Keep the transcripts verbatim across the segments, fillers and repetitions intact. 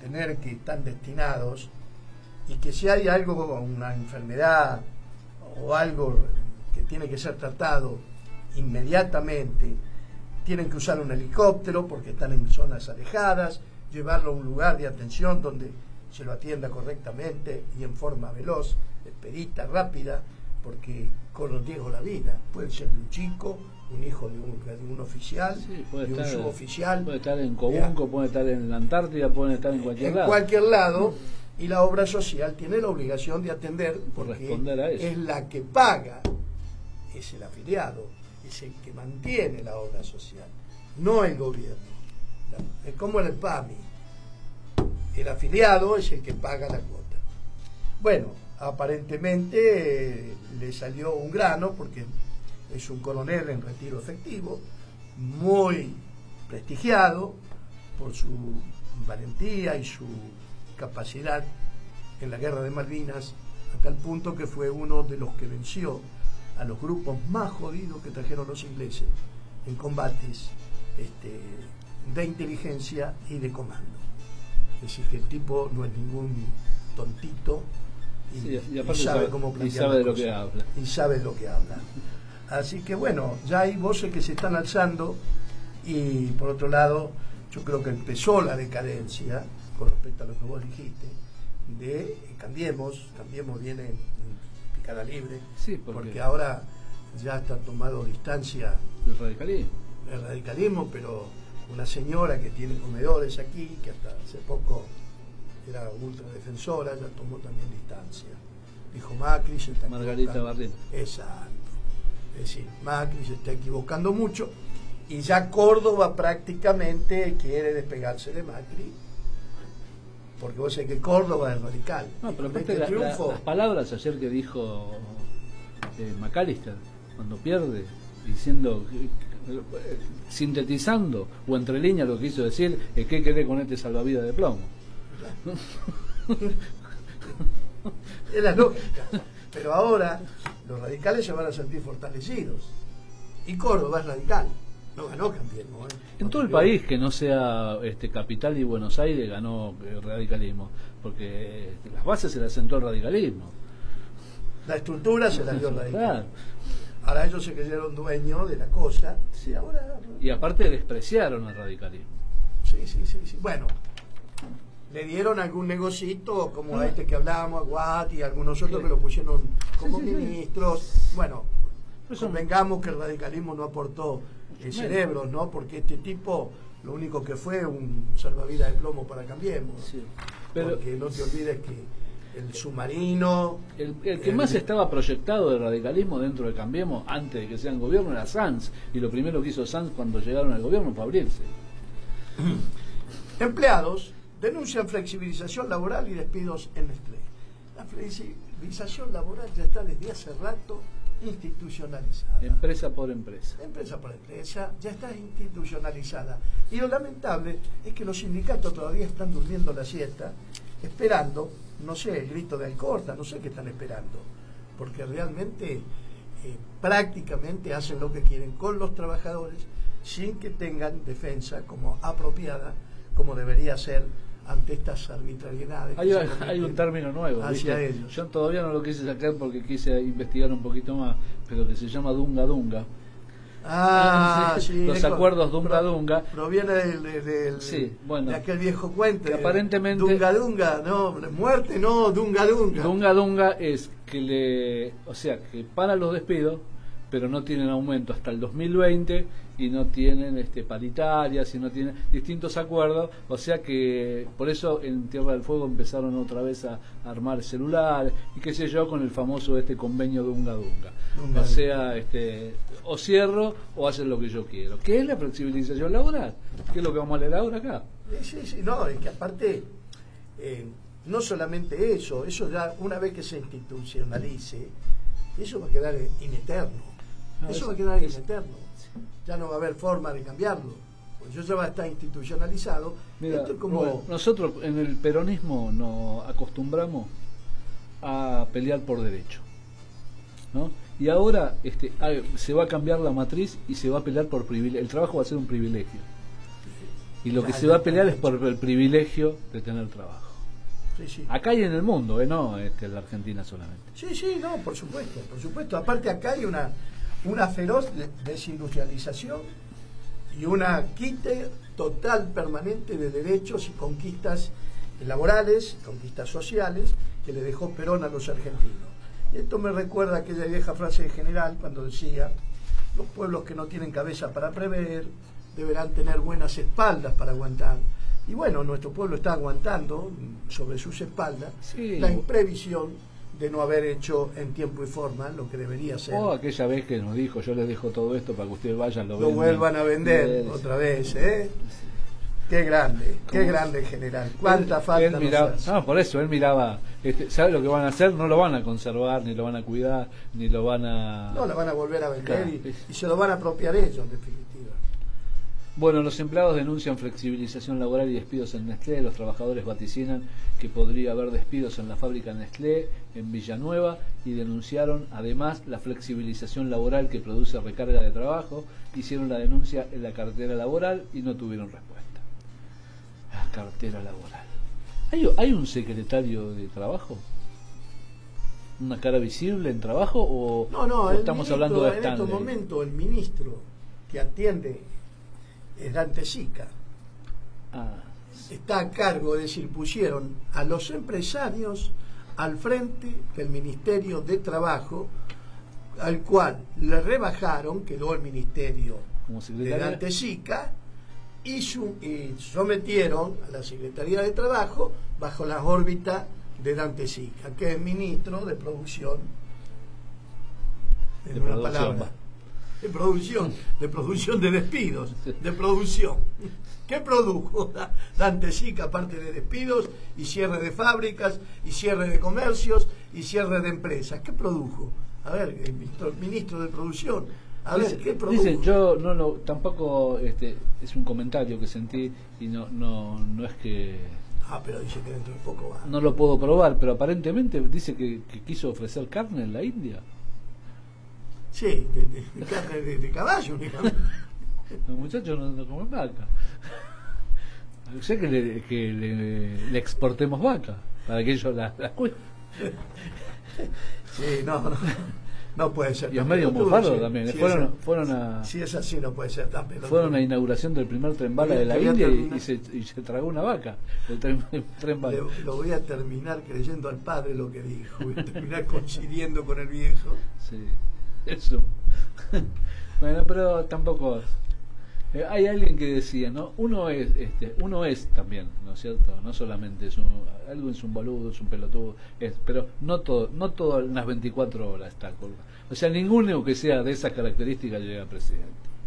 tener que están destinados, y que si hay algo, una enfermedad o algo que tiene que ser tratado inmediatamente, tienen que usar un helicóptero porque están en zonas alejadas, llevarlo a un lugar de atención donde se lo atienda correctamente y en forma veloz, expedita, rápida, porque corre riesgo la vida. Puede ser de un chico, un hijo de un, de un oficial, sí, puede de un estar, suboficial. Puede estar en Cobunco, puede estar en la Antártida, puede estar en cualquier en lado. cualquier lado, y la obra social tiene la obligación de atender, porque responder a eso. Es la que paga, es el afiliado, es el que mantiene la obra social, no el gobierno. Es como en el P A M I, el afiliado es el que paga la cuota. Bueno, aparentemente eh, le salió un grano, porque es un coronel en retiro efectivo, muy prestigiado por su valentía y su capacidad en la guerra de Malvinas, a tal punto que fue uno de los que venció a los grupos más jodidos que trajeron los ingleses en combates este, de inteligencia y de comando. Es decir, que el tipo no es ningún tontito y, sí, y, y sabe cómo plantear y sabe de lo cosas, que habla. Y sabe de lo que habla. Así que bueno, ya hay voces que se están alzando, y por otro lado, yo creo que empezó la decadencia, con respecto a lo que vos dijiste, de eh, Cambiemos, Cambiemos viene en picada libre, sí, porque, porque ahora ya está tomado distancia del radicalismo. el radicalismo, pero una señora que tiene comedores aquí, que hasta hace poco era ultradefensora, ya tomó también distancia. Dijo Macri se está Margarita Barrín. Exacto. Es decir, Macri se está equivocando mucho, y ya Córdoba prácticamente quiere despegarse de Macri, porque vos sabés que Córdoba es radical. No, pero este la, triunfo, la, las palabras ayer que dijo eh, McAllister cuando pierde, diciendo, eh, sintetizando o entre líneas lo que quiso decir, es que quedé con este salvavidas de plomo. Es la lógica. Pero ahora los radicales se van a sentir fortalecidos, y Córdoba es radical. No ganó Cambiemos, ¿eh? En todo el país que no sea este Capital y Buenos Aires ganó el radicalismo, porque este, las bases se las sentó el radicalismo. La estructura se la dio el radicalismo. Claro. Ahora ellos se creyeron dueños de la cosa. Sí, ahora... Y aparte despreciaron al radicalismo. Sí, sí, sí, sí. Bueno, le dieron algún negocito, como a este que hablábamos, a Guat y a algunos otros que lo pusieron como sí, sí, ministros. Sí. Bueno, convengamos que el radicalismo no aportó el cerebro, ¿no? Porque este tipo lo único que fue un salvavidas de plomo para Cambiemos. Sí. Pero porque no te olvides que el submarino... El, el que el, más estaba proyectado del radicalismo dentro de Cambiemos antes de que sean gobierno era Sanz, y lo primero que hizo Sanz cuando llegaron al gobierno fue abrirse. Empleados denuncian flexibilización laboral y despidos en Nestlé. La flexibilización laboral ya está desde hace rato institucionalizada. Empresa por empresa. Empresa por empresa, ya está institucionalizada. Y lo lamentable es que los sindicatos todavía están durmiendo la siesta, esperando, no sé, el grito de Alcorta, no sé qué están esperando, porque realmente eh, prácticamente hacen lo que quieren con los trabajadores sin que tengan defensa como apropiada, como debería ser ante estas arbitrariedades. Hay, hay un término nuevo hacia ¿viste? Ellos. Yo todavía no lo quise sacar porque quise investigar un poquito más, pero que se llama Dunga Dunga. Ah, sí, los acuerdos Dunga pro, Dunga proviene del, del, sí, bueno, de aquel viejo cuento que aparentemente Dunga Dunga, no, muerte no, Dunga Dunga. Dunga Dunga es que le, o sea, que para los despidos, pero no tienen aumento hasta el dos mil veinte y no tienen este paritarias y no tienen distintos acuerdos, o sea que por eso en Tierra del Fuego empezaron otra vez a, a armar celulares y qué sé yo, con el famoso este convenio Dunga Dunga. Dunga. O sea, este o cierro o hacen lo que yo quiero. ¿Qué es la flexibilización laboral? ¿Qué es lo que vamos a leer ahora acá? Sí, sí, no, es que aparte eh, no solamente eso, eso ya una vez que se institucionalice, eso va a quedar in eterno. No, eso, eso va a quedar es, in eterno. Ya no va a haber forma de cambiarlo. Pues eso ya va a estar institucionalizado. Mira, Esto es como... bueno, nosotros en el peronismo nos acostumbramos a pelear por derecho, ¿no? Y ahora este, se va a cambiar la matriz y se va a pelear por privilegio. El trabajo va a ser un privilegio. Y lo Ya, que se ya va a está pelear es hecho. por el privilegio de tener trabajo. Sí, sí. Acá y en el mundo, ¿eh? No este, en la Argentina solamente. Sí, sí, no, por supuesto, por supuesto. Aparte acá hay una, una feroz de- desindustrialización y una quite total permanente de derechos y conquistas laborales, conquistas sociales, que le dejó Perón a los argentinos. Y esto me recuerda aquella vieja frase de General cuando decía: los pueblos que no tienen cabeza para prever deberán tener buenas espaldas para aguantar. Y bueno, nuestro pueblo está aguantando sobre sus espaldas Sí. la imprevisión de no haber hecho en tiempo y forma lo que debería ser. O aquella vez que nos dijo, yo les dejo todo esto para que ustedes vayan, lo, Lo vendan, vuelvan a vender vender, otra vez, ¿eh? Qué grande, qué ¿Cómo? grande general. Cuánta Él- falta él nos miraba, hace. no, por eso él miraba, este, ¿sabe lo que van a hacer? No lo van a conservar, ni lo van a cuidar, ni lo van a... No, la van a volver a vender Claro. y, y se lo van a apropiar ellos, en definitiva. Bueno, los empleados denuncian flexibilización laboral y despidos en Nestlé. Los trabajadores vaticinan que podría haber despidos en la fábrica Nestlé en Villanueva y denunciaron además la flexibilización laboral que produce recarga de trabajo. Hicieron la denuncia en la cartera laboral y no tuvieron respuesta. La cartera laboral. ¿Hay, hay un secretario de trabajo? ¿Una cara visible en trabajo o, No, no, o el estamos ministro, hablando de en estos Stanley? momentos el ministro que atiende es Dante Sica. Ah, Está a cargo, es decir, pusieron a los empresarios al frente del Ministerio de Trabajo, al cual le rebajaron, quedó el ministerio como de secretario. Dante Sica, y, su- y sometieron a la Secretaría de Trabajo bajo la órbita de Dante Sica, que es ministro de producción, en De una producción, palabra, va. de producción, de producción de despidos, de producción. ¿Qué produjo Dante Sica aparte de despidos y cierre de fábricas y cierre de comercios y cierre de empresas? ¿Qué produjo? A ver, el ministro, el ministro de producción, a ver, Dice, ¿qué produjo? dice, yo no lo, tampoco, este, es un comentario que sentí y no, no, no es que Ah, pero dice que dentro de poco va. no lo puedo probar, pero aparentemente dice que, que quiso ofrecer carne en la India. Sí, de, de- de carne de, de caballo, digamos. Los muchachos no, no comen vaca. Yo sé que le, que le, le exportemos vaca para que ellos las la cuiden. Sí, no, no. No puede ser. Y es tan medio pelotudo, mofardo sí. también. Si fueron, es, fueron a si es así, no puede ser tan pelotudo. fueron a inauguración del primer tren bala de la Voy a India y, terminar. y se, y se tragó una vaca. El tren, el tren bala. Le- lo voy a terminar creyendo al padre lo que dijo. Voy a terminar coincidiendo con el viejo. Sí, eso. Bueno, pero tampoco. eh, hay alguien que decía, ¿no? Uno es, este, uno es también, ¿no es cierto? No solamente es un, algo es un boludo, es un pelotudo, es, pero no todo, no todas las veinticuatro horas está colgado. O sea, ninguno que sea de esas características llega a presidente.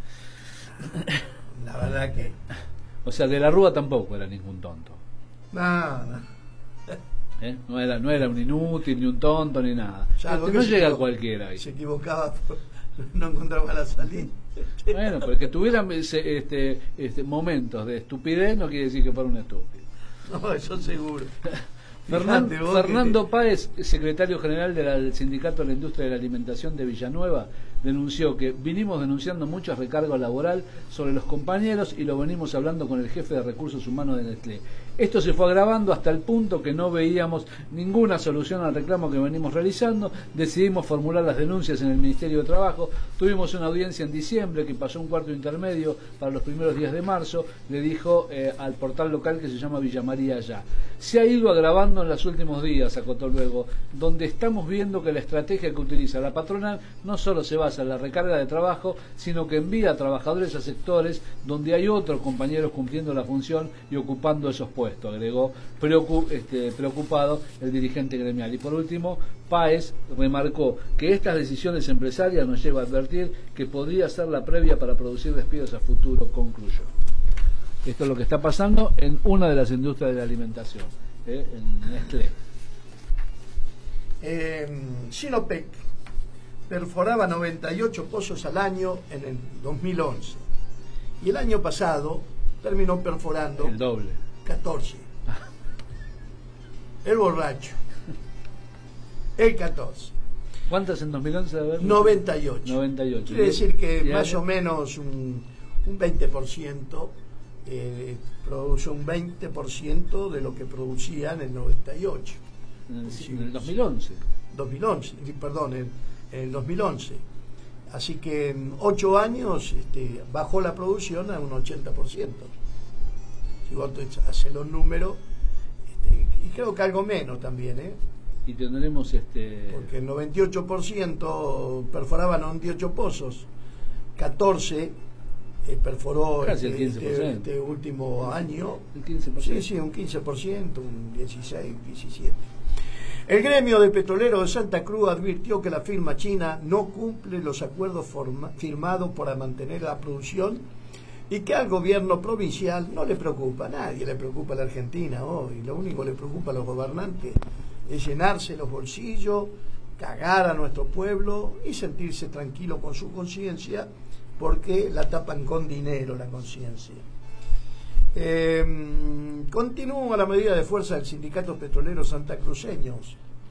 La verdad que. O sea, de la Rúa tampoco era ningún tonto. No, no. ¿eh? No era, no era un inútil, ni un tonto, ni nada. Ya, algo Este, que no se llega equivo- cualquiera ahí. Se equivocaba, por- no encontraba la salida. Bueno, porque tuvieran ese, este, este, momentos de estupidez no quiere decir que fuera un estúpido. No, eso seguro. Fernan- Fíjate vos que Fernando te- Páez, secretario general de la- del Sindicato de la Industria de la Alimentación de Villanueva, denunció que vinimos denunciando mucho recargo laboral sobre los compañeros y lo venimos hablando con el jefe de recursos humanos de Nestlé. Esto se fue agravando hasta el punto que no veíamos ninguna solución al reclamo que venimos realizando. Decidimos formular las denuncias en el Ministerio de Trabajo. Tuvimos una audiencia en diciembre que pasó un cuarto intermedio para los primeros días de marzo. Le dijo eh, al portal local que se llama Villa María Ya. Se ha ido agravando en los últimos días, acotó luego, donde estamos viendo que la estrategia que utiliza la patronal no solo se basa en la recarga de trabajo, sino que envía a trabajadores a sectores donde hay otros compañeros cumpliendo la función y ocupando esos puestos, agregó preocu- este, preocupado el dirigente gremial. Y por último, Páez remarcó que estas decisiones empresarias nos lleva a advertir que podría ser la previa para producir despidos a futuro, concluyó. Esto es lo que está pasando en una de las industrias de la alimentación, ¿eh? En Nestlé. Eh, Sinopec perforaba noventa y ocho pozos al año en el dos mil once y el año pasado terminó perforando El doble. catorce. El borracho. El catorce. ¿Cuántas en dos mil once? A ver. noventa y ocho. noventa y ocho. Quiere decir que Y más año- o menos un, un veinte por ciento eh, produce un veinte por ciento de lo que producía en el noventa y ocho. En el, Sí, en el dos mil once. dos mil once, perdón, en, en el dos mil once. Así que en ocho años este, bajó la producción a un ochenta por ciento. Si vos haces los números, este, y creo que algo menos también, ¿eh? Y tendremos este... Porque el noventa y ocho por ciento perforaba noventa y ocho pozos, catorce eh, perforó casi este, el quince por ciento. este, este último año. El quince por ciento. Sí, sí, un quince por ciento, un dieciséis, diecisiete. El gremio de petroleros de Santa Cruz advirtió que la firma china no cumple los acuerdos forma, firmados para mantener la producción y que al gobierno provincial no le preocupa, a nadie le preocupa a la Argentina hoy, lo único que le preocupa a los gobernantes es llenarse los bolsillos, cagar a nuestro pueblo y sentirse tranquilo con su conciencia, porque la tapan con dinero la conciencia. Eh, continúa la medida de fuerza del sindicato petrolero santacruceños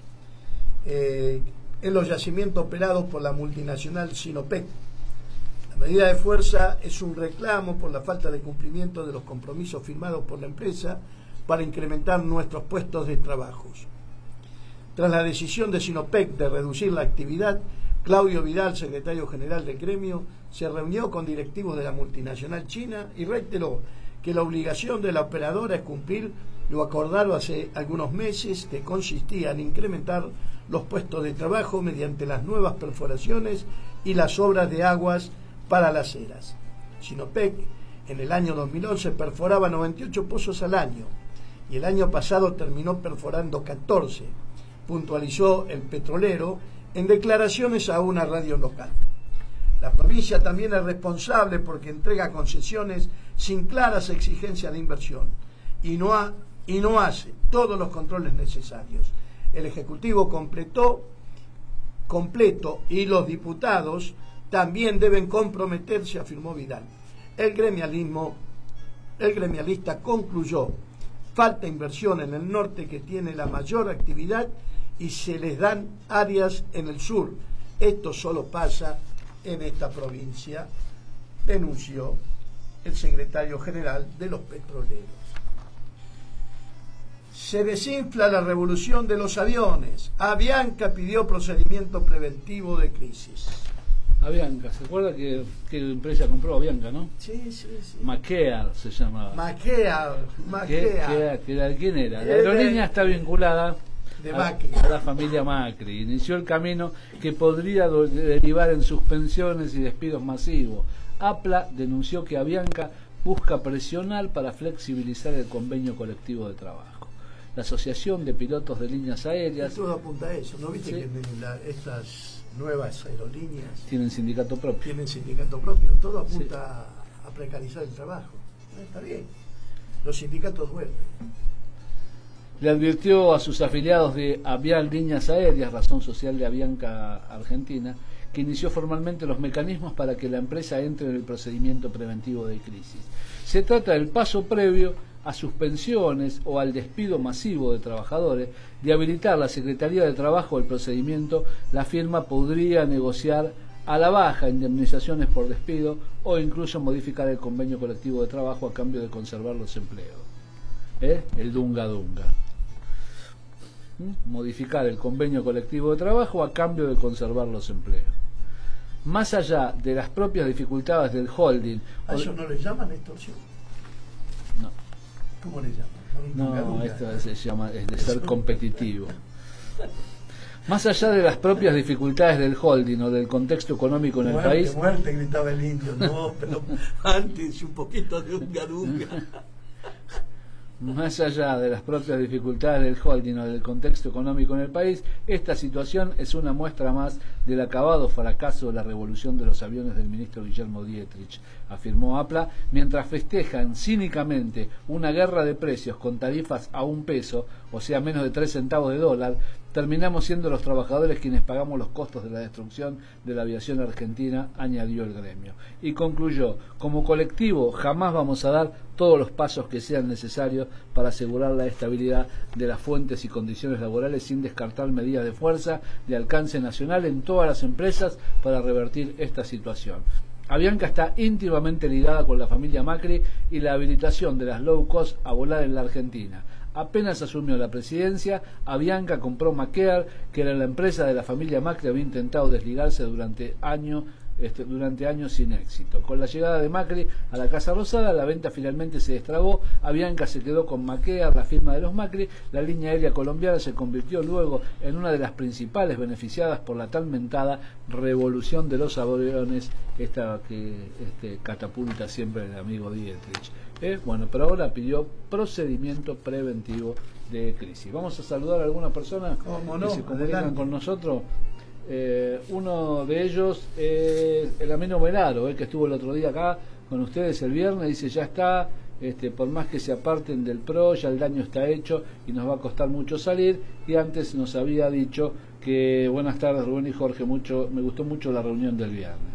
eh, en los yacimientos operados por la multinacional Sinopec. La medida de fuerza es un reclamo por la falta de cumplimiento de los compromisos firmados por la empresa para incrementar nuestros puestos de trabajo. Tras la decisión de Sinopec de reducir la actividad, Claudio Vidal, secretario general del gremio, se reunió con directivos de la multinacional china y reiteró que la obligación de la operadora es cumplir lo acordado hace algunos meses, que consistía en incrementar los puestos de trabajo mediante las nuevas perforaciones y las obras de aguas para las eras. Sinopec en el año dos mil once perforaba noventa y ocho pozos al año y el año pasado terminó perforando catorce, puntualizó el petrolero en declaraciones a una radio local. La provincia también es responsable porque entrega concesiones sin claras exigencias de inversión y no, ha, y no hace todos los controles necesarios. El Ejecutivo completó, completo y los diputados también deben comprometerse, afirmó Vidal. El gremialismo, el gremialista concluyó: falta inversión en el norte, que tiene la mayor actividad, y se les dan áreas en el sur. Esto solo pasa en esta provincia, denunció el secretario general de los petroleros. Se desinfla la revolución de los aviones. Avianca pidió procedimiento preventivo de crisis. Avianca, ¿se acuerda que, que la empresa compró Avianca, no? Sí, sí, sí. Maquear se llamaba. Maquear, Maquear. ¿Qué, qué, ¿Quién era? La aerolínea está vinculada de a, Macri. a la familia Macri. Inició el camino que podría do, derivar en suspensiones y despidos masivos. APLA denunció que Avianca busca presionar para flexibilizar el convenio colectivo de trabajo. La Asociación de Pilotos de Líneas Aéreas... Y todo apunta a eso, ¿no viste? Sí. Que la, estas nuevas aerolíneas tienen sindicato propio. Tienen sindicato propio, todo apunta sí. a precarizar el trabajo. Está bien, los sindicatos vuelven. Le advirtió a sus afiliados de Avial Líneas Aéreas, razón social de Avianca Argentina, que inició formalmente los mecanismos para que la empresa entre en el procedimiento preventivo de crisis. Se trata del paso previo a suspensiones o al despido masivo de trabajadores. De habilitar la Secretaría de Trabajo el procedimiento, la firma podría negociar a la baja indemnizaciones por despido o incluso modificar el convenio colectivo de trabajo a cambio de conservar los empleos. ¿Eh? El dunga dunga. ¿Mm? Modificar el convenio colectivo de trabajo a cambio de conservar los empleos. Más allá de las propias dificultades del holding... ¿A eso no le llaman extorsión? No. ¿Cómo le llaman? No, no, esto se llama es de ser competitivo. Más allá de las propias dificultades del holding o del contexto económico en muerte, el país... Muerte, gritaba el indio. No, pero antes un poquito de unga dunga. Más allá de las propias dificultades del holding o del contexto económico en el país, esta situación es una muestra más del acabado fracaso de la revolución de los aviones del ministro Guillermo Dietrich, afirmó APLA, mientras festejan cínicamente una guerra de precios con tarifas a un peso, o sea menos de tres centavos de dólar. Terminamos siendo los trabajadores quienes pagamos los costos de la destrucción de la aviación argentina, añadió el gremio. Y concluyó: como colectivo jamás vamos a dar todos los pasos que sean necesarios para asegurar la estabilidad de las fuentes y condiciones laborales, sin descartar medidas de fuerza de alcance nacional en todas las empresas para revertir esta situación. Avianca está íntimamente ligada con la familia Macri y la habilitación de las low cost a volar en la Argentina. Apenas asumió la presidencia, Avianca compró Macaer, que era la empresa de la familia Macri, había intentado desligarse durante años Este, durante años sin éxito. Con la llegada de Macri a la Casa Rosada, la venta finalmente se destrabó. Avianca se quedó con Macaer, la firma de los Macri. La línea aérea colombiana se convirtió luego en una de las principales beneficiadas por la tan mentada revolución de los aviones, esta que este, catapulta siempre el amigo Dietrich. ¿Eh? Bueno, pero ahora pidió procedimiento preventivo de crisis. Vamos a saludar a algunas personas no? que se comunican Adelante. con nosotros. Eh, uno de ellos es el Ameno Velaro, eh, que estuvo el otro día acá con ustedes el viernes. Dice: ya está, este, por más que se aparten del P R O, ya el daño está hecho y nos va a costar mucho salir. Y antes nos había dicho que buenas tardes Rubén y Jorge, mucho me gustó mucho la reunión del viernes.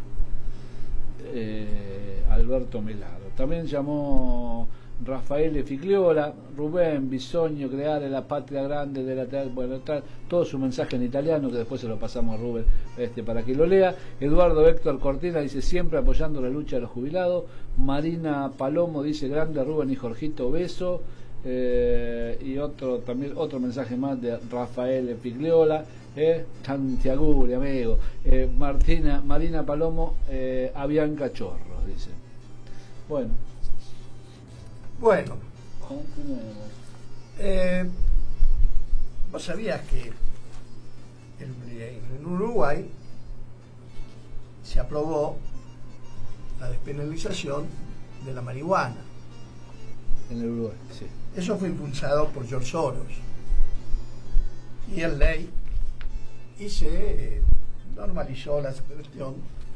eh, Alberto Melaro también llamó Rafael Figliola. Rubén Bisogno, creare la patria grande de la, bueno, tal, todo su mensaje en italiano, que después se lo pasamos a Rubén este, para que lo lea. Eduardo Héctor Cortina dice: siempre apoyando la lucha de los jubilados. Marina Palomo dice: grande Rubén y Jorgito, beso. Eh, y otro también otro mensaje más de Rafael Figliola, eh, Santiaguri, amigo. eh, Martina Marina Palomo, eh, Avianca Chorros, dice. Bueno, Bueno, eh, vos sabías que en Uruguay se aprobó la despenalización de la marihuana. en el Uruguay, sí. Eso fue impulsado por George Soros y el ley y se eh, normalizó la cuestión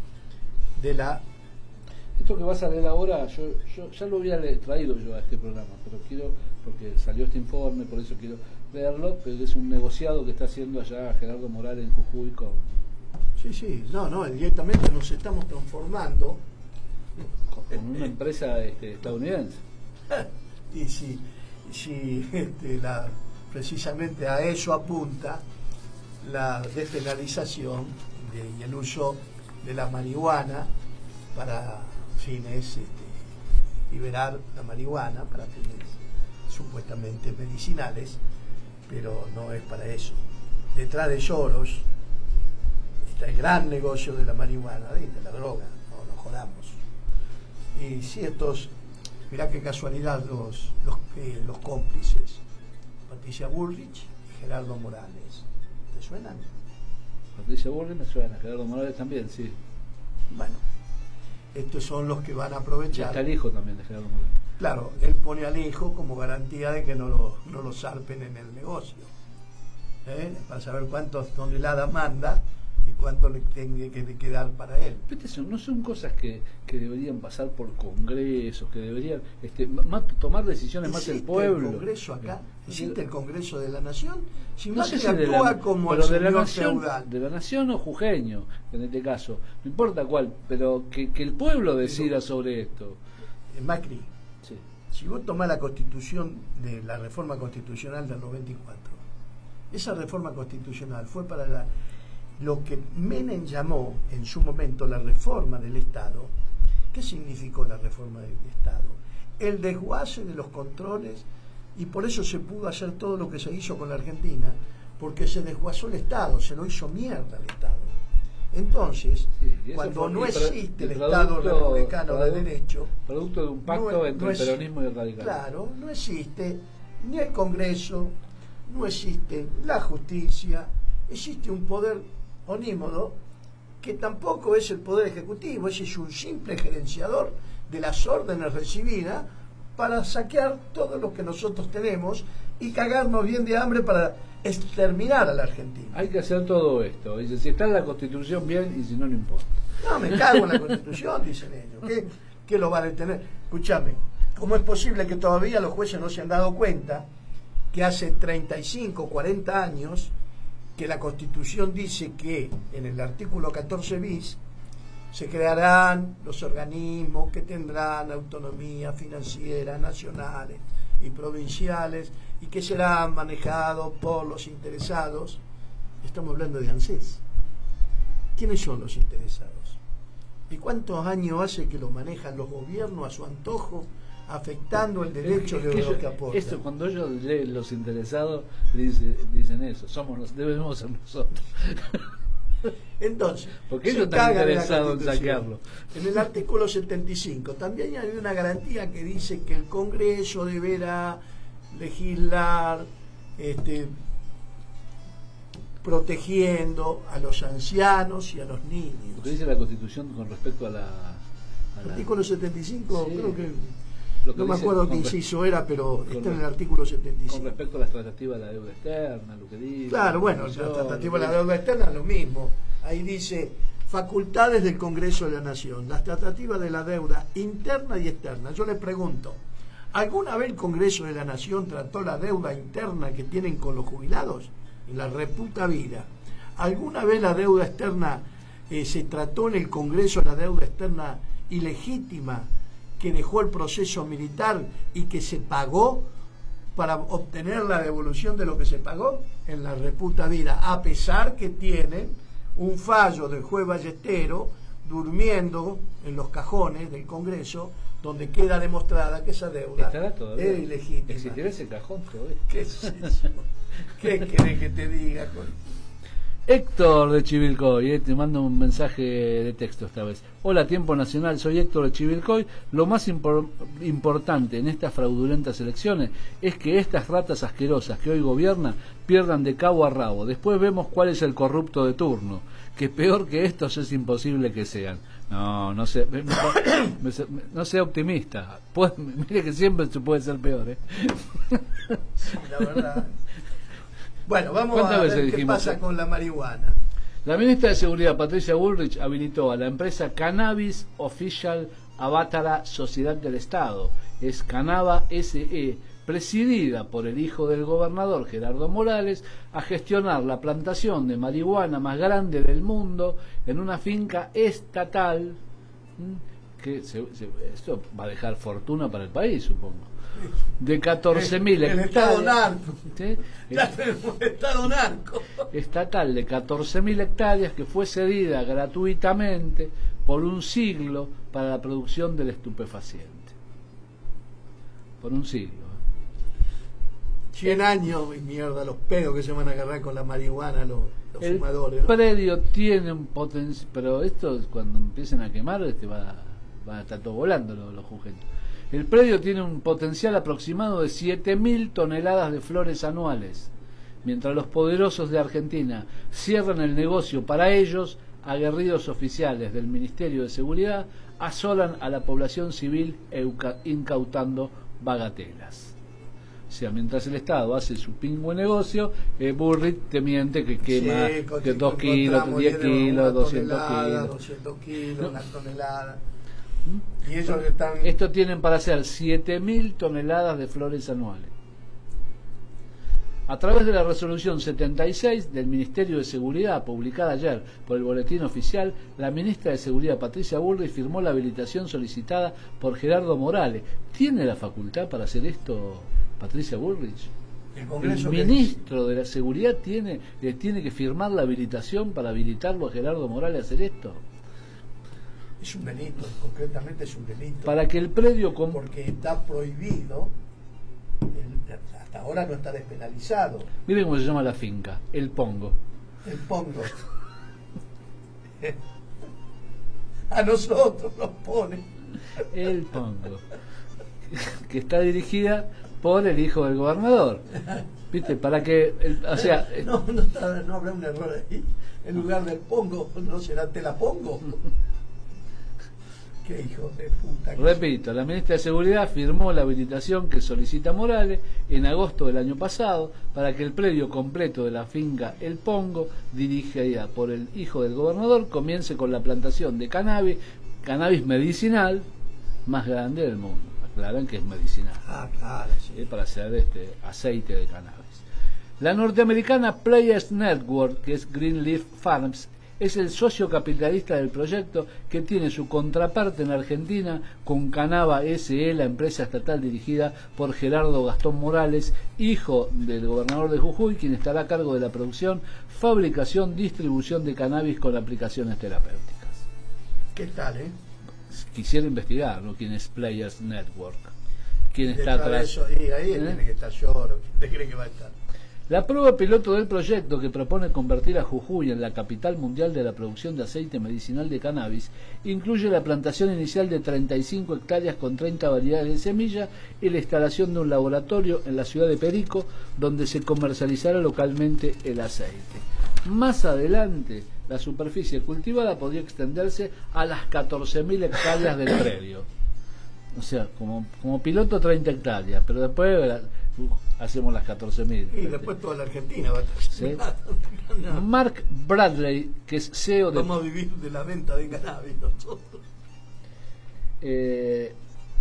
de la. Esto que vas a leer ahora, yo, yo ya lo había le- traído yo a este programa, pero quiero, porque salió este informe, por eso quiero leerlo, pero es un negociado que está haciendo allá Gerardo Morales en Jujuy con... Sí, sí, no, no, directamente nos estamos transformando con una empresa este, estadounidense. y si, si este, la, precisamente a eso apunta la despenalización de, y el uso de la marihuana para fines, este, liberar la marihuana para fines supuestamente medicinales, pero no es para eso. Detrás de Soros está el gran negocio de la marihuana, de la droga, no nos jodamos. Y si estos, mirá qué casualidad los, los, eh, los cómplices, Patricia Bullrich y Gerardo Morales, ¿te suenan? Patricia Bullrich me suena, Gerardo Morales también, sí. Bueno, estos son los que van a Y aprovechar. está el hijo también de Gerardo Morales. Claro, él pone al hijo como garantía de que no lo, no lo zarpen en el negocio. ¿Eh? Para saber cuántas toneladas manda y cuánto le tiene que quedar para él. Pero eso no son cosas que, que deberían pasar por congresos, que deberían este, más, tomar decisiones más el ¿Existe pueblo. el Congreso acá? Eh, ¿Existe el Congreso de la Nación? Si No Macri sé si de actúa la, como pero el de la señor nación, feudal. de la nación o jujeño, en este caso, no importa cuál, pero que, que el pueblo decida sobre esto. Eh, Macri, Sí. si vos tomás la constitución de la reforma constitucional del noventa y cuatro, esa reforma constitucional fue para la, lo que Menem llamó en su momento la reforma del Estado. ¿Qué significó la reforma del Estado? El desguace de los controles, y por eso se pudo hacer todo lo que se hizo con la Argentina, porque se desguazó el Estado, se lo hizo mierda al Estado. Entonces, Sí, y eso cuando fue- no y pro- existe y el Estado producto- republicano de produ- derecho, Producto de un pacto no es- entre no el es- peronismo y el radicalismo. claro, no existe ni el Congreso, no existe la justicia, existe un poder onímodo que tampoco es el poder ejecutivo, ese es un simple gerenciador de las órdenes recibidas para saquear todo lo que nosotros tenemos y cagarnos bien de hambre para exterminar a la Argentina. Hay que hacer todo esto. Dice, si está en la Constitución, bien, y si no, no importa. No, me cago en la Constitución, dicen ellos. ¿Qué, qué lo van a tener? Escúchame, ¿cómo es posible que todavía los jueces no se han dado cuenta que hace treinta y cinco, cuarenta años que la Constitución dice que en el artículo catorce bis se crearán los organismos que tendrán autonomía financiera nacionales y provinciales y que serán manejados por los interesados? Estamos hablando de ANSES. ¿Quiénes son los interesados? ¿Y cuántos años hace que lo manejan los gobiernos a su antojo, afectando el derecho Es de que los ellos- que aportan? Esto, cuando ellos leen los interesados, dice- dicen eso, somos los, debemos ser nosotros. Entonces, Porque se ellos están cagan en la interesados en Constitución. saquearlo. En el artículo setenta y cinco también hay una garantía que dice que el Congreso deberá legislar este, protegiendo a los ancianos y a los Lo que niños. dice la Constitución con respecto a la... a El la- artículo setenta y cinco, Sí. creo que, lo que no me dice acuerdo qué con re- inciso era, pero con está en re- el artículo setenta y Con cinco. respecto a las tratativas de la deuda externa, lo que dice... Claro, bueno, la tratativa de la deuda externa es lo mismo. Ahí dice facultades del Congreso de la Nación, las tratativas de la deuda interna y externa. Yo le pregunto, ¿alguna vez el Congreso de la Nación trató la deuda interna que tienen con los jubilados? En la reputa vida. ¿Alguna vez la deuda externa eh, se trató en el Congreso, la deuda externa ilegítima que dejó el proceso militar y que se pagó para obtener la devolución de lo que se pagó? En la reputa vida, a pesar que tienen un fallo del juez Ballestero durmiendo en los cajones del Congreso, donde queda demostrada que esa deuda ¿Estará todavía? es ilegítima. ¿Existirá ese cajón todavía? ¿Qué es eso? ¿Qué querés que te diga? Héctor de Chivilcoy, eh, te mando un mensaje de texto esta vez. Hola, Tiempo Nacional, soy Héctor de Chivilcoy. Lo más impor- importante en estas fraudulentas elecciones es que estas ratas asquerosas que hoy gobiernan pierdan de cabo a rabo. Después vemos cuál es el corrupto de turno, que peor que estos es imposible que sean. No, no sea, me- me- me- no sea optimista. Puede- mire que siempre se puede ser peor, ¿eh? Sí, la verdad. Bueno, vamos ¿Cuántas a veces ver qué dijimos pasa eso? con la marihuana. La ministra de Seguridad, Patricia Bullrich, habilitó a la empresa Cannabis Official Avatara Sociedad del Estado, es Canava S E, presidida por el hijo del gobernador Gerardo Morales, a gestionar la plantación de marihuana más grande del mundo en una finca estatal, ¿m? que se, se- esto va a dejar fortuna para el país, supongo, de catorce mil El Estado narco. ¿sí? Ya tenemos un Estado narco. estatal de catorce mil hectáreas que fue cedida gratuitamente por un siglo para la producción del estupefaciente. Por un siglo. cien años, y mierda, los pedos que se van a agarrar con la marihuana los, los El fumadores, ¿no? predio tiene un potencial, pero esto cuando empiecen a quemar este va, va a estar todo volando los, los juguetes. El predio tiene un potencial aproximado de siete mil toneladas de flores anuales. Mientras los poderosos de Argentina cierran el negocio para ellos, aguerridos oficiales del Ministerio de Seguridad asolan a la población civil euca- incautando bagatelas. O sea, mientras el Estado hace su pingüe negocio, eh, Bullrich te miente que quema Sí, con- que dos kilos, encontramos diez diez, una kilos, doscientos tonelada, kilos. doscientos kilos, No. una tonelada. Y ellos están... Esto tienen para hacer siete mil toneladas de flores anuales. A través de la resolución setenta y seis del Ministerio de Seguridad, publicada ayer por el Boletín Oficial, la ministra de Seguridad, Patricia Bullrich, firmó la habilitación solicitada por Gerardo Morales. ¿Tiene la facultad para hacer esto Patricia Bullrich? El El Congreso que ministro de la Seguridad tiene, eh, tiene que firmar la habilitación para habilitarlo a Gerardo Morales a hacer esto. es un delito, concretamente es un delito. Para que el predio... com- Porque está prohibido, el- hasta ahora no está despenalizado, Miren cómo se llama la finca, El Pongo. el pongo. A nosotros nos pone. El Pongo. Que está dirigida por el hijo del gobernador. ¿Viste? Para que... el- o sea... eh, No, no, está- no habrá un error ahí. En lugar del pongo, ¿no será te la pongo? Qué hijo de puta. que Repito, la ministra de Seguridad firmó la habilitación que solicita Morales en agosto del año pasado para que el predio completo de la finca El Pongo, dirigida por el hijo del gobernador, comience con la plantación de cannabis, cannabis medicinal más grande del mundo. Aclaran que es medicinal, Ah, claro, sí. ¿eh? Para hacer este aceite de cannabis. La norteamericana Players Network, que es Greenleaf Farms, es el socio capitalista del proyecto, que tiene su contraparte en Argentina con Canava S E, la empresa estatal dirigida por Gerardo Gastón Morales, hijo del gobernador de Jujuy, quien estará a cargo de la producción, fabricación, distribución de cannabis con aplicaciones terapéuticas. ¿Qué tal, eh? Quisiera investigar, ¿no? ¿Quién es Players Network? ¿Quién está Detrás de atrás? eso, y ahí ¿Eh? tiene que estar Lloro. ¿Quién cree que va a estar? La prueba piloto del proyecto, que propone convertir a Jujuy en la capital mundial de la producción de aceite medicinal de cannabis, incluye la plantación inicial de treinta y cinco hectáreas con treinta variedades de semilla y la instalación de un laboratorio en la ciudad de Perico, donde se comercializará localmente el aceite. Más adelante, la superficie cultivada podría extenderse a las catorce mil hectáreas del predio. O sea, como, como piloto treinta hectáreas, pero después uh, hacemos las catorce mil. Y después toda la Argentina va a estar. ¿Sí? No. Mark Bradley, que es C E O de... Vamos a vivir de la venta de cannabis nosotros. Eh,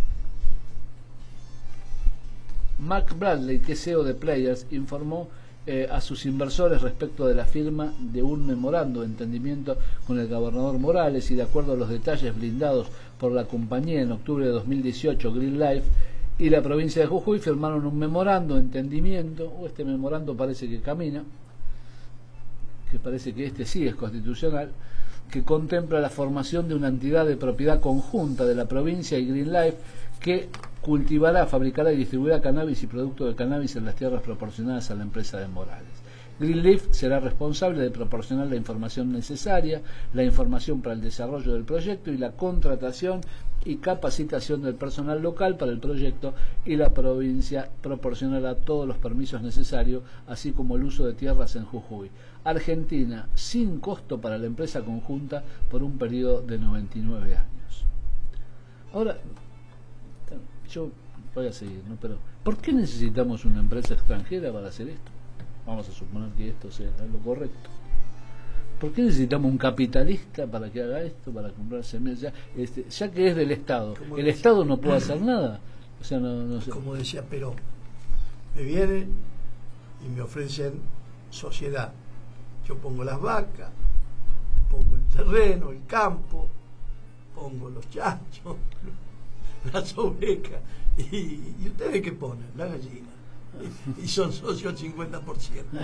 Mark Bradley, que es C E O de Players, informó eh, a sus inversores respecto de la firma de un memorando de entendimiento con el gobernador Morales, y de acuerdo a los detalles blindados por la compañía en octubre de dos mil dieciocho, Green Life y la provincia de Jujuy firmaron un memorando de entendimiento, o este memorando parece que camina, que parece que este sí es constitucional, que contempla la formación de una entidad de propiedad conjunta de la provincia y Green Life que cultivará, fabricará y distribuirá cannabis y productos de cannabis en las tierras proporcionadas a la empresa de Morales. Greenleaf será responsable de proporcionar la información necesaria, la información para el desarrollo del proyecto y la contratación y capacitación del personal local para el proyecto, y la provincia proporcionará todos los permisos necesarios, así como el uso de tierras en Jujuy, Argentina, sin costo para la empresa conjunta por un periodo de noventa y nueve años. Ahora, yo voy a seguir, ¿no? Pero ¿por qué necesitamos una empresa extranjera para hacer esto? Vamos a suponer que esto sea lo correcto. ¿Por qué necesitamos un capitalista para que haga esto, para comprar semillas? Este, ya que es del Estado, Como el decía, Estado no puede hacer nada. O sea, no, no sé. Como decía Perón, me vienen y me ofrecen sociedad. Yo pongo las vacas, pongo el terreno, el campo, pongo los chanchos, las ovejas, y, y ustedes qué ponen, la gallina, y, y son socios cincuenta por ciento.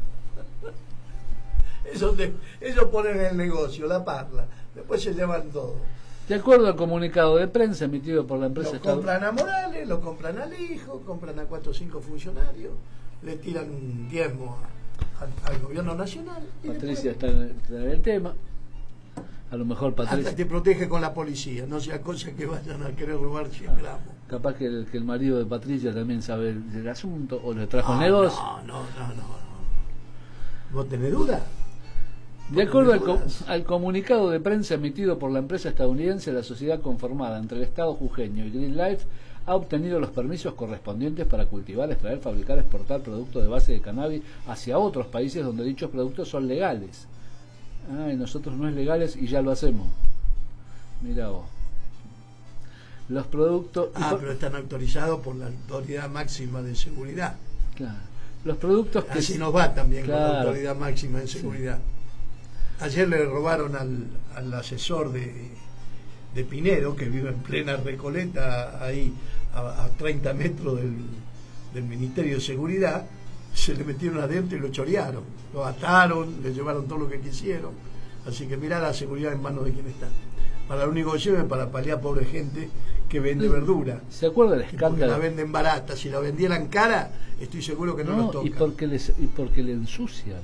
Eso de, ellos ponen el negocio, la parla, después se llevan todo. De acuerdo al comunicado de prensa emitido por la empresa Lo Estado... compran a Morales, lo compran al hijo, compran a cuatro o cinco funcionarios, le tiran un diezmo a, a, al gobierno nacional. Y Patricia después, está en, está en el tema. A lo mejor Patricia... hasta te protege con la policía, no sea cosa que vayan a querer robar cien gramos. Capaz que el, que el marido de Patricia también sabe del asunto, o le trajo No, negocio. no, no, no, no, no. ¿Vos tenés duda? De acuerdo al, co al comunicado de prensa emitido por la empresa estadounidense, la sociedad conformada entre el Estado jujeño y Green Life ha obtenido los permisos correspondientes para cultivar, extraer, fabricar, exportar productos de base de cannabis hacia otros países donde dichos productos son legales. Ah, y nosotros no es legales y ya lo hacemos. Mira vos. Los productos... Ah, pero están autorizados por la Autoridad Máxima de Seguridad. Claro. Los productos que... Así nos va también, claro, con la Autoridad Máxima de Seguridad. Sí. Ayer le robaron al, al asesor de, de Pinedo, que vive en plena Recoleta, ahí a, a treinta metros del, del Ministerio de Seguridad, se le metieron adentro y lo chorearon. Lo ataron, le llevaron todo lo que quisieron. Así que mirá la seguridad en manos de quien está. Para lo único que sirve para paliar pobre gente que vende verdura. ¿Se acuerda del escándalo? Porque la venden barata. Si la vendieran cara, estoy seguro que no, no los tocan. Y porque, les, y porque le ensucian.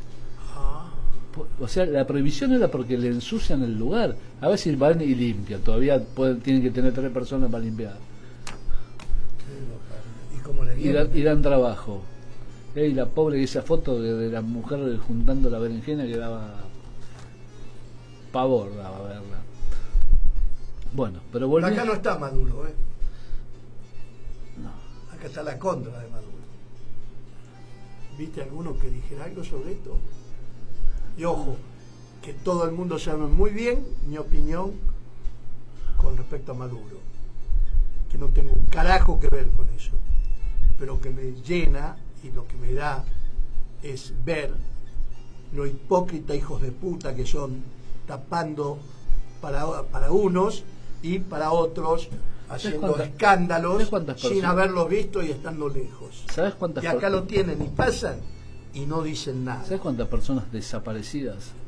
O sea, la prohibición era porque le ensucian el lugar. A ver si van y limpian. Todavía pueden, tienen que tener tres personas para limpiar. ¿Y cómo le y, da, y dan trabajo. Eh, y la pobre, esa foto de, de la mujer juntando la berenjena, que daba pavor, daba verla. Bueno, pero volviendo... Acá no está Maduro, ¿eh? No. Acá está la contra de Maduro. ¿Viste alguno que dijera algo sobre esto? Y ojo, que todo el mundo sabe muy bien mi opinión con respecto a Maduro, que no tengo un carajo que ver con eso, pero que me llena y lo que me da es ver lo hipócrita hijos de puta que son, tapando para, para unos y para otros, haciendo escándalos sin haberlos visto y estando lejos. ¿Sabes cuántas y acá lo tienen y pasan y no dicen nada. ¿Sabes cuántas personas desaparecidas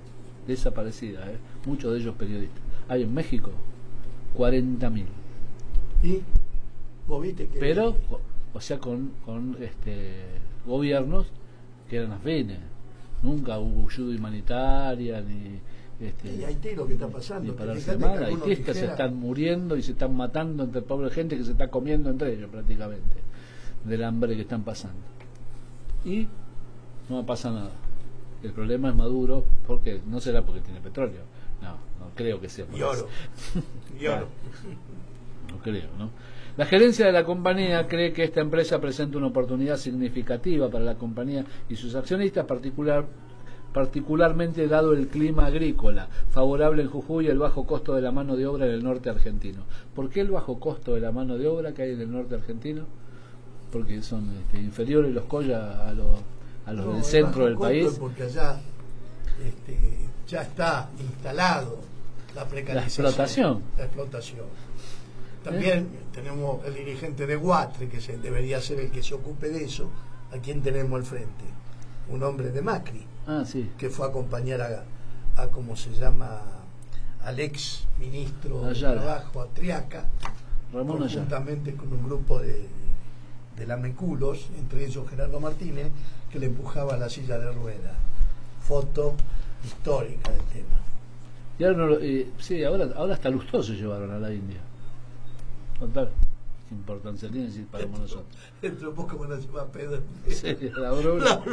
desaparecidas, ¿eh? Muchos de ellos periodistas. Hay en México cuarenta mil. ¿Y vos viste que...? Pero, o sea, con, con este gobiernos que eran afines. Nunca hubo ayuda humanitaria, ni... Este, y Haití lo que está pasando. Ni para Fíjate semana, que Haití es que dijera... se están muriendo y se están matando entre pobre gente que se está comiendo entre ellos prácticamente, del hambre que están pasando. Y no pasa nada. El problema es Maduro, porque no será porque tiene petróleo. No, no creo que sea por y oro. eso. Y oro. No creo, ¿no? La gerencia de la compañía cree que esta empresa presenta una oportunidad significativa para la compañía y sus accionistas, particular, particularmente dado el clima agrícola favorable en Jujuy y el bajo costo de la mano de obra en el norte argentino. ¿Por qué el bajo costo de la mano de obra que hay en el norte argentino? Porque son este, inferiores los collas a los, a los no, del centro del país. Porque allá este, ya está instalado la precarización. La explotación. La explotación. También ¿Eh? tenemos el dirigente de Guatre, que se, debería ser el que se ocupe de eso. ¿A quién tenemos al frente? Un hombre de Macri, ah, sí. que fue a acompañar a, a como se llama, al ex ministro Ayala. de Trabajo, a Triaca, Ramón conjuntamente Ayala. con un grupo de, de lameculos, entre ellos Gerardo Martínez, que le empujaba la silla de ruedas. Foto histórica del tema. Y ahora, no lo, eh, sí, ahora, ahora hasta Lustó se llevaron a la India. Contar. ¿Qué importancia tiene si pagamos nosotros? Dentro de poco van a llevar a Pedro. Sí, la broma. La...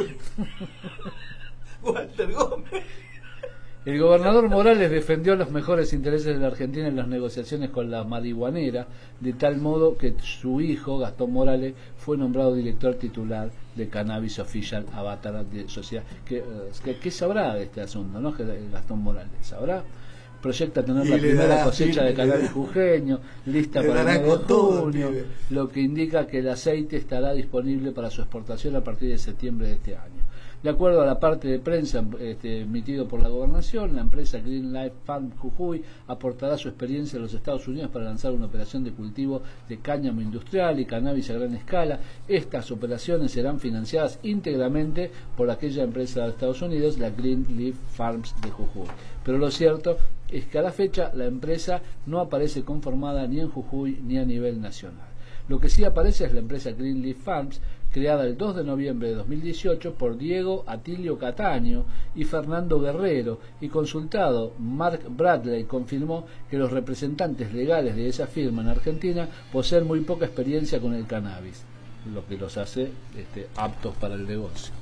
Walter Gómez. El gobernador Morales defendió los mejores intereses de la Argentina en las negociaciones con la marihuanera, de tal modo que su hijo, Gastón Morales, fue nombrado director titular de Cannabis Official Avatar de Sociedad. ¿Qué, qué, qué sabrá de este asunto, no? Gastón Morales, ¿sabrá? Proyecta tener y la primera dará, cosecha sí, de cannabis jujeño lista para el mes de junio, lo que indica que el aceite estará disponible para su exportación a partir de septiembre de este año. De acuerdo a la parte de prensa este, emitido por la gobernación, la empresa Green Life Farm Jujuy aportará su experiencia a los Estados Unidos para lanzar una operación de cultivo de cáñamo industrial y cannabis a gran escala. Estas operaciones serán financiadas íntegramente por aquella empresa de Estados Unidos, la Green Leaf Farms de Jujuy. Pero lo cierto es que a la fecha la empresa no aparece conformada ni en Jujuy ni a nivel nacional. Lo que sí aparece es la empresa Green Leaf Farms, creada el dos de noviembre de dos mil dieciocho por Diego Atilio Cataño y Fernando Guerrero, y consultado Mark Bradley confirmó que los representantes legales de esa firma en Argentina poseen muy poca experiencia con el cannabis, lo que los hace este, aptos para el negocio.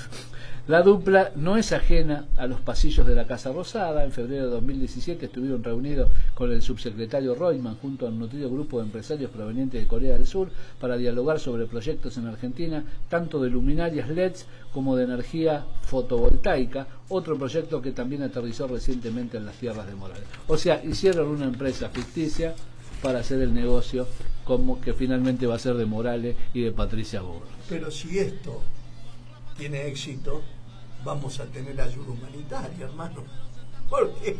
La dupla no es ajena a los pasillos de la Casa Rosada. En febrero de dos mil diecisiete estuvieron reunidos con el subsecretario Reutemann junto a un nutrido grupo de empresarios provenientes de Corea del Sur para dialogar sobre proyectos en Argentina, tanto de luminarias L E Ds como de energía fotovoltaica, otro proyecto que también aterrizó recientemente en las tierras de Morales. O sea, hicieron una empresa ficticia para hacer el negocio como que finalmente va a ser de Morales y de Patricia Burr. Pero si esto tiene éxito, vamos a tener ayuda humanitaria, hermano, porque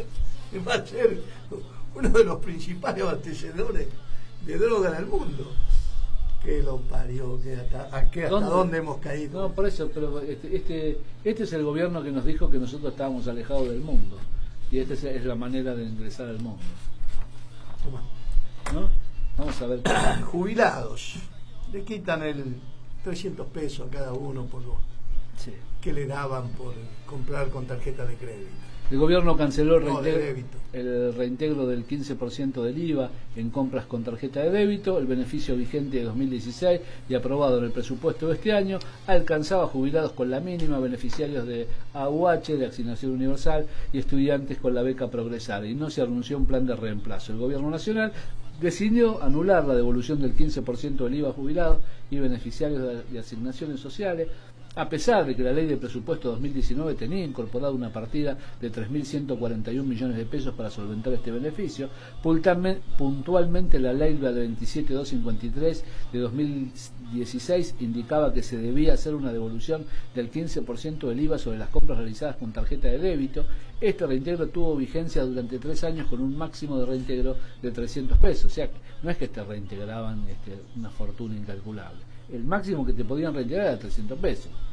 va a ser uno de los principales abastecedores de droga en el mundo. Que lo parió, que hasta, a qué, hasta ¿Dónde? dónde hemos caído. No, por eso, pero este, este, este es el gobierno que nos dijo que nosotros estábamos alejados del mundo, y esta es, es la manera de ingresar al mundo. Toma. ¿No? Vamos a ver. Jubilados, le quitan el trescientos pesos a cada uno por lo sí. que le daban por comprar con tarjeta de crédito. El gobierno canceló el reintegro, no, de el reintegro del quince por ciento del I V A en compras con tarjeta de débito. El beneficio vigente de dos mil dieciséis y aprobado en el presupuesto de este año alcanzaba jubilados con la mínima, beneficiarios de A U H, de Asignación Universal, y estudiantes con la beca Progresar, y no se anunció un plan de reemplazo. El gobierno nacional decidió anular la devolución del quince por ciento del I V A a jubilados y beneficiarios de, de asignaciones sociales, a pesar de que la ley de presupuesto dos mil diecinueve tenía incorporada una partida de tres mil ciento cuarenta y un millones de pesos para solventar este beneficio. Puntualmente la ley veintisiete mil doscientos cincuenta y tres de dos mil dieciséis indicaba que se debía hacer una devolución del quince por ciento del I V A sobre las compras realizadas con tarjeta de débito. Este reintegro tuvo vigencia durante tres años con un máximo de reintegro de trescientos pesos, o sea, no es que te reintegraban este, una fortuna incalculable. El máximo que te podían reintegrar era trescientos pesos.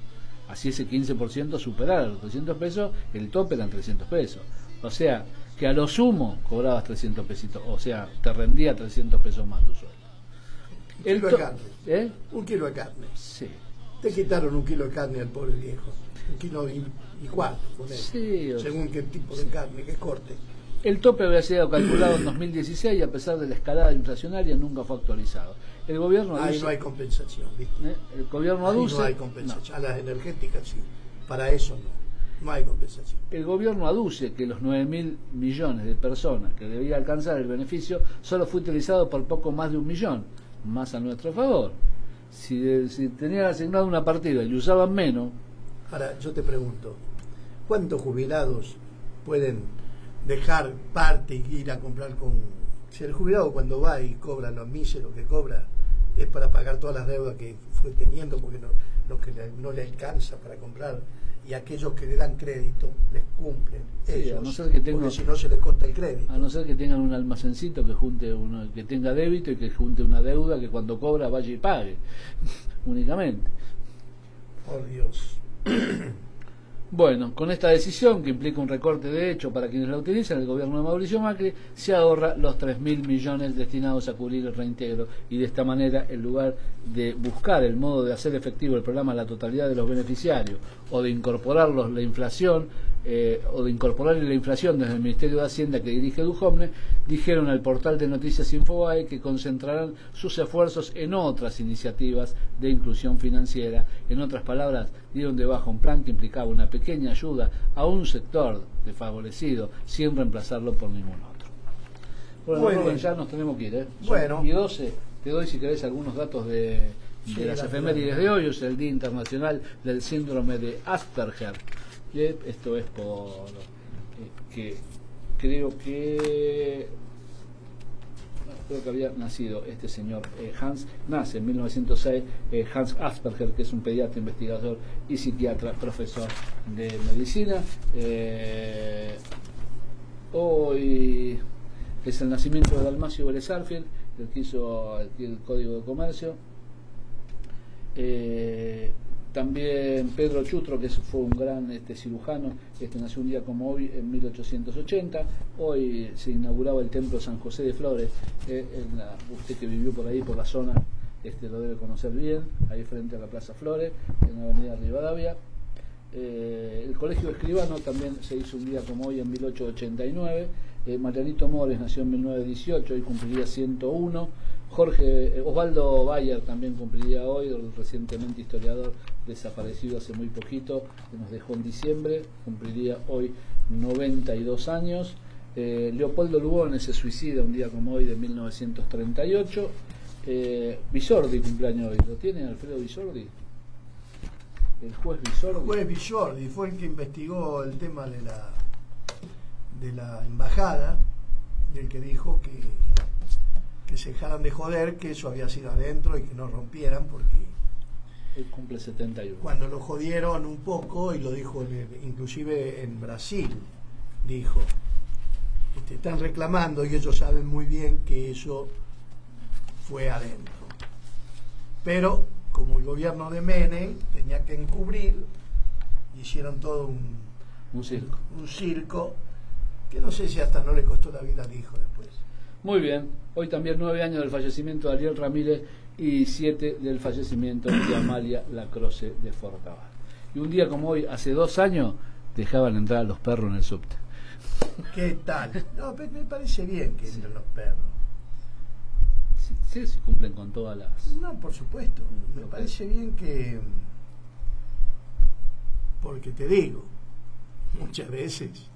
así ese quince por ciento superara los trescientos pesos, el tope eran trescientos pesos. O sea, que a lo sumo cobrabas trescientos pesitos, o sea, te rendía trescientos pesos más tu sueldo. Un kilo de carne. ¿Eh? Un kilo de carne. Sí. Te quitaron un kilo de carne al pobre viejo. Un kilo y, y cuatro, con él. Sí, o según qué tipo de carne, qué corte. El tope había sido calculado en dos mil dieciséis y a pesar de la escalada inflacionaria nunca fue actualizado. El gobierno Ahí aduce, no hay compensación, ¿viste? ¿eh? El gobierno Ahí aduce, no hay compensación. No. A las energéticas sí. Para eso no. No hay compensación. El gobierno aduce que los nueve mil millones de personas que debía alcanzar el beneficio solo fue utilizado por poco más de un millón, más a nuestro favor. Si, si tenían asignado una partida y usaban menos. Ahora, yo te pregunto, ¿cuántos jubilados pueden dejar parte y ir a comprar con... Si el jubilado cuando va y cobra lo mísero que cobra es para pagar todas las deudas que fue teniendo porque no, lo que le, no le alcanza para comprar, y aquellos que le dan crédito les cumplen, sí, ellos, a no ser que tenga, porque si no se les corta el crédito. A no ser que tengan un almacencito que junte uno, que tenga débito y que junte una deuda que cuando cobra vaya y pague únicamente. Por Dios. Bueno, con esta decisión, que implica un recorte de hecho para quienes la utilizan, el gobierno de Mauricio Macri se ahorra los tres mil millones destinados a cubrir el reintegro, y de esta manera, en lugar de buscar el modo de hacer efectivo el programa a la totalidad de los beneficiarios, o de incorporarlos la inflación, eh, o de incorporar la inflación desde el Ministerio de Hacienda que dirige Duhovne, dijeron al portal de noticias Infobae que concentrarán sus esfuerzos en otras iniciativas de inclusión financiera. En otras palabras, dieron de baja un plan que implicaba una pequeña ayuda a un sector desfavorecido sin reemplazarlo por ningún otro. Bueno, bueno Rubén, ya nos tenemos que ir, ¿eh? Son bueno. y doce. Te doy, si querés, algunos datos de, sí, de las la efemérides de hoy. Es el Día Internacional del Síndrome de Asperger. ¿Eh? Esto es por eh, que creo que creo que había nacido este señor eh, Hans, nace en mil novecientos seis, eh, Hans Asperger, que es un pediatra, investigador y psiquiatra, profesor de medicina. Eh, hoy es el nacimiento de Dalmacio Vélez Arfield, el que hizo el, el Código de Comercio. Eh, También Pedro Chutro, que fue un gran este, cirujano, este, nació un día como hoy, en mil ochocientos ochenta. Hoy se inauguraba el Templo San José de Flores. Eh, en la, usted que vivió por ahí, por la zona, este, lo debe conocer bien, ahí frente a la Plaza Flores, en la avenida Rivadavia. Eh, el Colegio Escribano también se hizo un día como hoy, en mil ochocientos ochenta y nueve. Eh, Marianito Mores nació en mil novecientos dieciocho y cumpliría ciento uno. Jorge eh, Osvaldo Bayer también cumpliría hoy, el recientemente historiador desaparecido hace muy poquito, que nos dejó en diciembre, cumpliría hoy noventa y dos años. Eh, Leopoldo Lugones se suicida un día como hoy de mil novecientos treinta y ocho. Eh, Visordi cumpleaños hoy, ¿lo tiene Alfredo Visordi? El juez Visordi. El juez Visordi fue el que investigó el tema de la de la embajada, y el que dijo que que se dejaran de joder, que eso había sido adentro y que no rompieran, porque él cumple setenta y uno. Cuando lo jodieron un poco, y lo dijo inclusive en Brasil, dijo, este, están reclamando y ellos saben muy bien que eso fue adentro, pero como el gobierno de Menem tenía que encubrir, hicieron todo un, un circo un, un circo que no sé si hasta no le costó la vida al hijo después. Muy bien, hoy también nueve años del fallecimiento de Ariel Ramírez y siete del fallecimiento de Amalia Lacroce de Fortabat. Y un día como hoy, hace dos años, dejaban entrar a los perros en el subte. ¿Qué tal? No, me parece bien que entren los perros. Sí, sí, sí, cumplen con todas las... No, por supuesto. Me parece bien que... Porque te digo, muchas veces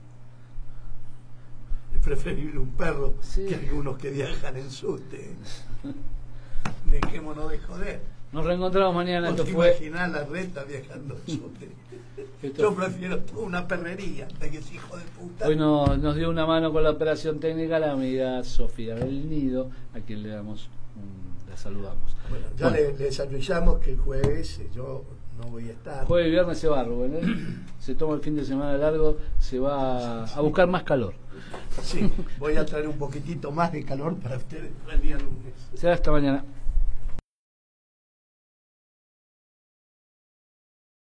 es preferible un perro sí. que algunos que viajan en subte. Dejémonos de joder. Nos reencontramos mañana. Esto te fue... imaginar la reta viajando en subte. Yo prefiero una perrería de que es hijo de puta. Hoy no, nos dio una mano con la operación técnica la amiga Sofía del Nido, a quien le damos un, la saludamos. Bueno, ya bueno. Le, les avisamos que el jueves yo no voy a estar. Jueves y viernes se va, Rubén, ¿eh? Se toma el fin de semana largo, se va a buscar más calor. Sí, voy a traer un poquitito más de calor para ustedes para el día lunes. Será hasta mañana.